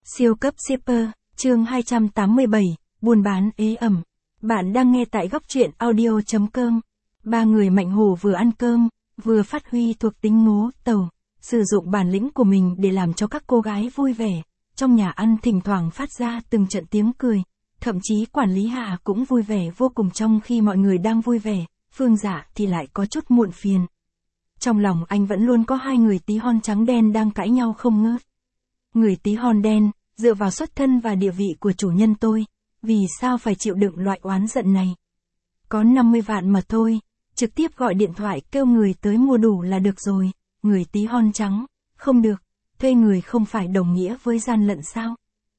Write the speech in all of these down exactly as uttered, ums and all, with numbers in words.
Siêu cấp shipper, chương hai trăm tám mươi bảy, buôn bán ế ẩm. Bạn đang nghe tại góc truyện audio chấm com. Ba người mạnh hổ vừa ăn cơm, vừa phát huy thuộc tính ngố tàu, sử dụng bản lĩnh của mình để làm cho các cô gái vui vẻ. Trong nhà ăn thỉnh thoảng phát ra từng trận tiếng cười, thậm chí quản lý Hạ cũng vui vẻ vô cùng trong khi mọi người đang vui vẻ, Phương Dạ thì lại có chút muộn phiền. Trong lòng anh vẫn luôn có hai người tí hon trắng đen đang cãi nhau không ngớt. Người tí hon đen, dựa vào xuất thân và địa vị của chủ nhân tôi, vì sao phải chịu đựng loại oán giận này? Có năm mươi vạn mà thôi, trực tiếp gọi điện thoại kêu người tới mua đủ là được rồi. Người tí hon trắng, không được, thuê người không phải đồng nghĩa với gian lận sao?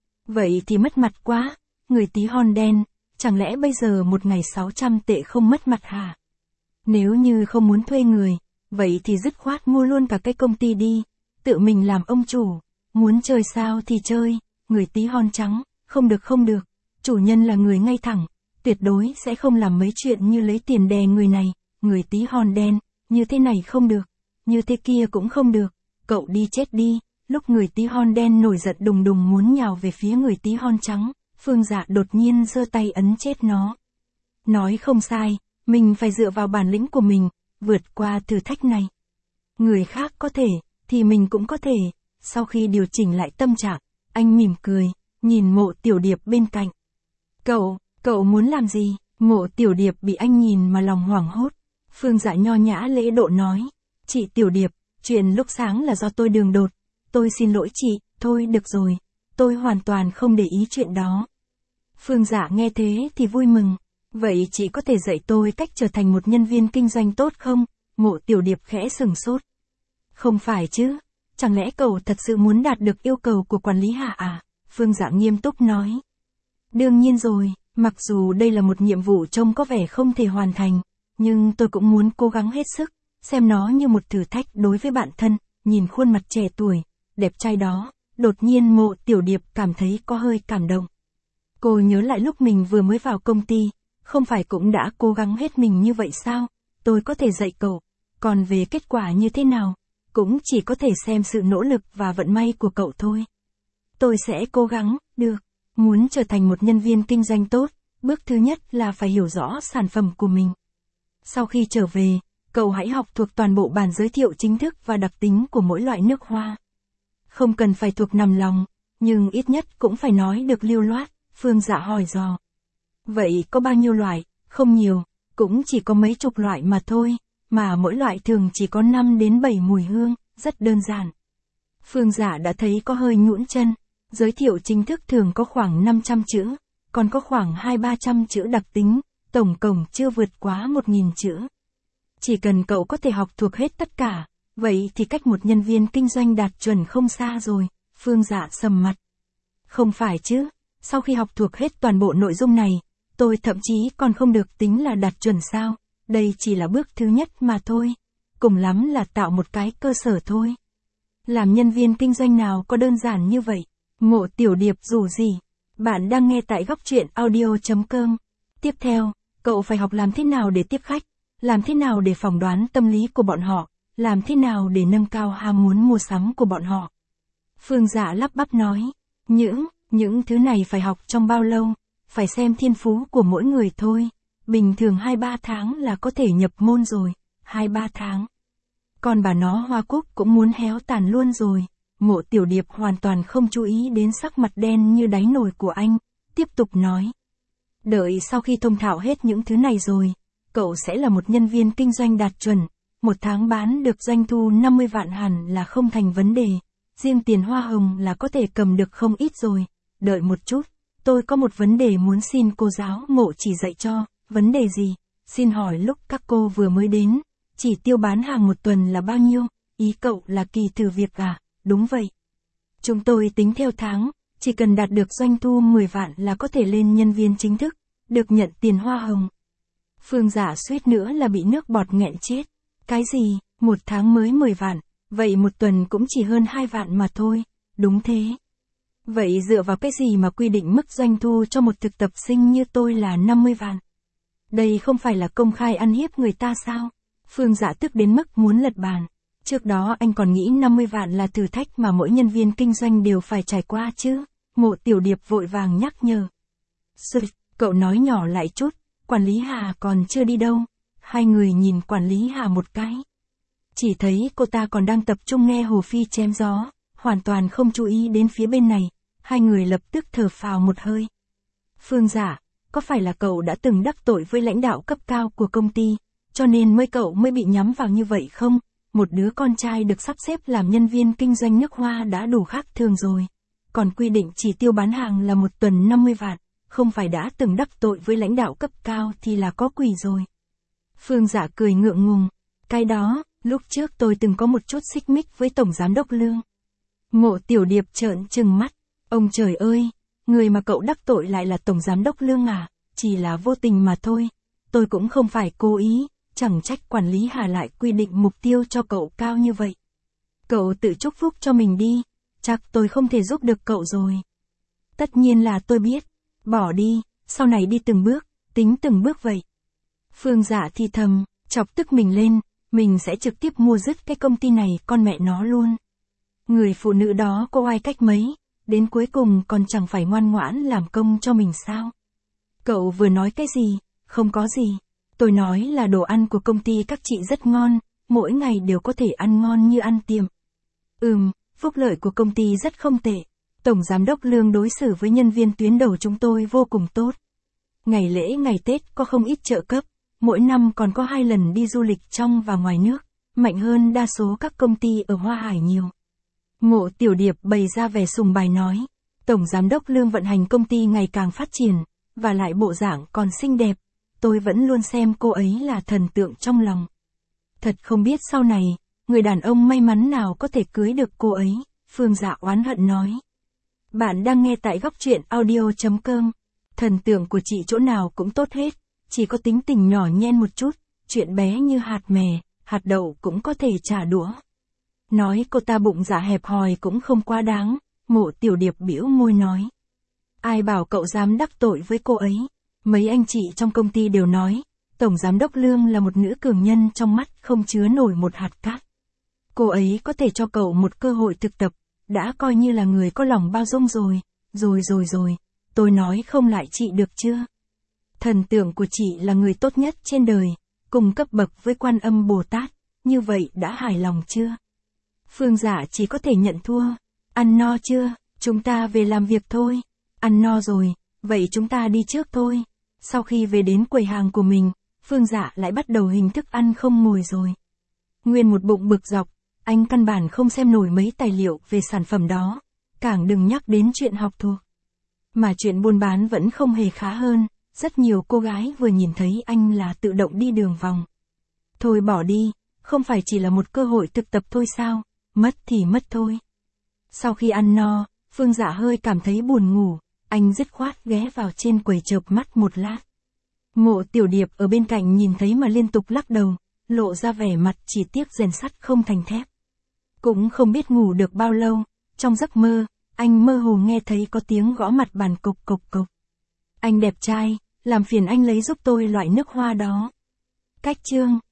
Vậy thì mất mặt quá. Người tí hon đen, chẳng lẽ bây giờ một ngày sáu trăm tệ không mất mặt hả? Nếu như không muốn thuê người, vậy thì dứt khoát mua luôn cả cái công ty đi, tự mình làm ông chủ, muốn chơi sao thì chơi. Người tí hon trắng, không được không được, chủ nhân là người ngay thẳng, tuyệt đối sẽ không làm mấy chuyện như lấy tiền đè người này. Người tí hon đen, như thế này không được, như thế kia cũng không được, cậu đi chết đi. Lúc người tí hon đen nổi giận đùng đùng muốn nhào về phía người tí hon trắng, Phương Dạ đột nhiên giơ tay ấn chết nó. Nói không sai, mình phải dựa vào bản lĩnh của mình, vượt qua thử thách này. Người khác có thể, thì mình cũng có thể. Sau khi điều chỉnh lại tâm trạng, anh mỉm cười, nhìn Mộ Tiểu Điệp bên cạnh. Cậu, cậu muốn làm gì? Mộ Tiểu Điệp bị anh nhìn mà lòng hoảng hốt. Phương Dạ nho nhã lễ độ nói. Chị Tiểu Điệp, chuyện lúc sáng là do tôi đường đột. Tôi xin lỗi chị, thôi được rồi. Tôi hoàn toàn không để ý chuyện đó. Phương Dạ nghe thế thì vui mừng. Vậy chị có thể dạy tôi cách trở thành một nhân viên kinh doanh tốt không? Mộ Tiểu Điệp khẽ sừng sốt. Không phải chứ, chẳng lẽ cậu thật sự muốn đạt được yêu cầu của quản lý Hạ à? Phương Dạ nghiêm túc nói. Đương nhiên rồi, mặc dù đây là một nhiệm vụ trông có vẻ không thể hoàn thành, nhưng tôi cũng muốn cố gắng hết sức, xem nó như một thử thách đối với bản thân. Nhìn khuôn mặt trẻ tuổi, đẹp trai đó, đột nhiên Mộ Tiểu Điệp cảm thấy có hơi cảm động. Cô nhớ lại lúc mình vừa mới vào công ty, không phải cũng đã cố gắng hết mình như vậy sao? Tôi có thể dạy cậu, còn về kết quả như thế nào, cũng chỉ có thể xem sự nỗ lực và vận may của cậu thôi. Tôi sẽ cố gắng, được. Muốn trở thành một nhân viên kinh doanh tốt, bước thứ nhất là phải hiểu rõ sản phẩm của mình. Sau khi trở về, cậu hãy học thuộc toàn bộ bản giới thiệu chính thức và đặc tính của mỗi loại nước hoa. Không cần phải thuộc nằm lòng, nhưng ít nhất cũng phải nói được lưu loát. Phương Dạ hỏi dò. Vậy có bao nhiêu loại? Không nhiều, cũng chỉ có mấy chục loại mà thôi, mà mỗi loại thường chỉ có năm đến bảy mùi hương, rất đơn giản. Phương Dạ đã thấy có hơi nhũn chân, giới thiệu chính thức thường có khoảng năm trăm chữ, còn có khoảng hai ba trăm chữ đặc tính, tổng cộng chưa vượt quá một nghìn chữ. Chỉ cần cậu có thể học thuộc hết tất cả, vậy thì cách một nhân viên kinh doanh đạt chuẩn không xa rồi. Phương Dạ sầm mặt. Không phải chứ, sau khi học thuộc hết toàn bộ nội dung này, tôi thậm chí còn không được tính là đạt chuẩn sao? Đây chỉ là bước thứ nhất mà thôi, cùng lắm là tạo một cái cơ sở thôi. Làm nhân viên kinh doanh nào có đơn giản như vậy? Mộ Tiểu Điệp rủ gì? Bạn đang nghe tại góc truyện audio chấm com. Tiếp theo, cậu phải học làm thế nào để tiếp khách, làm thế nào để phỏng đoán tâm lý của bọn họ, làm thế nào để nâng cao ham muốn mua sắm của bọn họ. Phương Dạ lắp bắp nói, những, những thứ này phải học trong bao lâu, phải xem thiên phú của mỗi người thôi, bình thường hai ba tháng là có thể nhập môn rồi, hai ba tháng. Còn bà nó Hoa Cúc cũng muốn héo tàn luôn rồi. Mộ Tiểu Điệp hoàn toàn không chú ý đến sắc mặt đen như đáy nồi của anh, tiếp tục nói. Đợi sau khi thông thạo hết những thứ này rồi, cậu sẽ là một nhân viên kinh doanh đạt chuẩn, một tháng bán được doanh thu năm mươi vạn hẳn là không thành vấn đề, riêng tiền hoa hồng là có thể cầm được không ít rồi. Đợi một chút, tôi có một vấn đề muốn xin cô giáo Mộ chỉ dạy cho. Vấn đề gì? Xin hỏi lúc các cô vừa mới đến, chỉ tiêu bán hàng một tuần là bao nhiêu? Ý cậu là kỳ thử việc à? Đúng vậy. Chúng tôi tính theo tháng, chỉ cần đạt được doanh thu mười vạn là có thể lên nhân viên chính thức, được nhận tiền hoa hồng. Phương Dạ suýt nữa là bị nước bọt nghẹn chết. Cái gì? Một tháng mới mười vạn, vậy một tuần cũng chỉ hơn hai vạn mà thôi. Đúng thế. Vậy dựa vào cái gì mà quy định mức doanh thu cho một thực tập sinh như tôi là năm mươi vạn? Đây không phải là công khai ăn hiếp người ta sao? Phương Dạ tức đến mức muốn lật bàn. Trước đó anh còn nghĩ năm mươi vạn là thử thách mà mỗi nhân viên kinh doanh đều phải trải qua chứ. Mộ Tiểu Điệp vội vàng nhắc nhở. Sư, cậu nói nhỏ lại chút, quản lý Hà còn chưa đi đâu. Hai người nhìn quản lý Hà một cái. Chỉ thấy cô ta còn đang tập trung nghe Hồ Phi chém gió, hoàn toàn không chú ý đến phía bên này. Hai người lập tức thở phào một hơi. Phương Dạ, có phải là cậu đã từng đắc tội với lãnh đạo cấp cao của công ty, cho nên mới cậu mới bị nhắm vào như vậy không? Một đứa con trai được sắp xếp làm nhân viên kinh doanh nước hoa đã đủ khác thường rồi. Còn quy định chỉ tiêu bán hàng là một tuần năm mươi vạn, không phải đã từng đắc tội với lãnh đạo cấp cao thì là có quỷ rồi. Phương Dạ cười ngượng ngùng. Cái đó, lúc trước tôi từng có một chút xích mích với Tổng Giám đốc Lương. Mộ Tiểu Điệp trợn trừng mắt. Ông trời ơi, người mà cậu đắc tội lại là Tổng Giám đốc Lương à, chỉ là vô tình mà thôi. Tôi cũng không phải cố ý, chẳng trách quản lý Hà lại quy định mục tiêu cho cậu cao như vậy. Cậu tự chúc phúc cho mình đi, chắc tôi không thể giúp được cậu rồi. Tất nhiên là tôi biết, bỏ đi, sau này đi từng bước, tính từng bước vậy. Phương Dạ thì thầm, chọc tức mình lên, mình sẽ trực tiếp mua dứt cái công ty này con mẹ nó luôn. Người phụ nữ đó có ai cách mấy, đến cuối cùng còn chẳng phải ngoan ngoãn làm công cho mình sao? Cậu vừa nói cái gì? Không có gì. Tôi nói là đồ ăn của công ty các chị rất ngon, mỗi ngày đều có thể ăn ngon như ăn tiệm. Ừm, phúc lợi của công ty rất không tệ. Tổng Giám đốc Lương đối xử với nhân viên tuyến đầu chúng tôi vô cùng tốt. Ngày lễ ngày Tết có không ít trợ cấp, mỗi năm còn có hai lần đi du lịch trong và ngoài nước, mạnh hơn đa số các công ty ở Hoa Hải nhiều. Mộ Tiểu Điệp bày ra vẻ sùng bài nói, Tổng Giám đốc Lương vận hành công ty ngày càng phát triển, và lại bộ dạng còn xinh đẹp, tôi vẫn luôn xem cô ấy là thần tượng trong lòng. Thật không biết sau này, người đàn ông may mắn nào có thể cưới được cô ấy, Phương Dạ oán hận nói. Bạn đang nghe tại góc truyện audio chấm com, thần tượng của chị chỗ nào cũng tốt hết, chỉ có tính tình nhỏ nhen một chút, chuyện bé như hạt mè, hạt đậu cũng có thể trả đũa. Nói cô ta bụng dạ hẹp hòi cũng không quá đáng, Mộ Tiểu Điệp bĩu môi nói. Ai bảo cậu dám đắc tội với cô ấy, mấy anh chị trong công ty đều nói, Tổng Giám đốc Lương là một nữ cường nhân trong mắt không chứa nổi một hạt cát. Cô ấy có thể cho cậu một cơ hội thực tập, đã coi như là người có lòng bao dung rồi, rồi rồi rồi, tôi nói không lại chị được chưa? Thần tượng của chị là người tốt nhất trên đời, cùng cấp bậc với Quan Âm Bồ Tát, như vậy đã hài lòng chưa? Phương Dạ chỉ có thể nhận thua. Ăn no chưa, chúng ta về làm việc thôi. Ăn no rồi, vậy chúng ta đi trước thôi. Sau khi về đến quầy hàng của mình, Phương Dạ lại bắt đầu hình thức ăn không ngồi rồi. Nguyên một bụng bực dọc, anh căn bản không xem nổi mấy tài liệu về sản phẩm đó, càng đừng nhắc đến chuyện học thuộc. Mà chuyện buôn bán vẫn không hề khá hơn, rất nhiều cô gái vừa nhìn thấy anh là tự động đi đường vòng. Thôi bỏ đi, không phải chỉ là một cơ hội thực tập thôi sao, mất thì mất thôi. Sau khi ăn no, Phương Dạ hơi cảm thấy buồn ngủ, anh dứt khoát ghé vào trên quầy chợp mắt một lát. Mộ Tiểu Điệp ở bên cạnh nhìn thấy mà liên tục lắc đầu, lộ ra vẻ mặt chỉ tiếc rèn sắt không thành thép. Cũng không biết ngủ được bao lâu, trong giấc mơ, anh mơ hồ nghe thấy có tiếng gõ mặt bàn cộc cộc cộc. Anh đẹp trai, làm phiền anh lấy giúp tôi loại nước hoa đó. Cách chương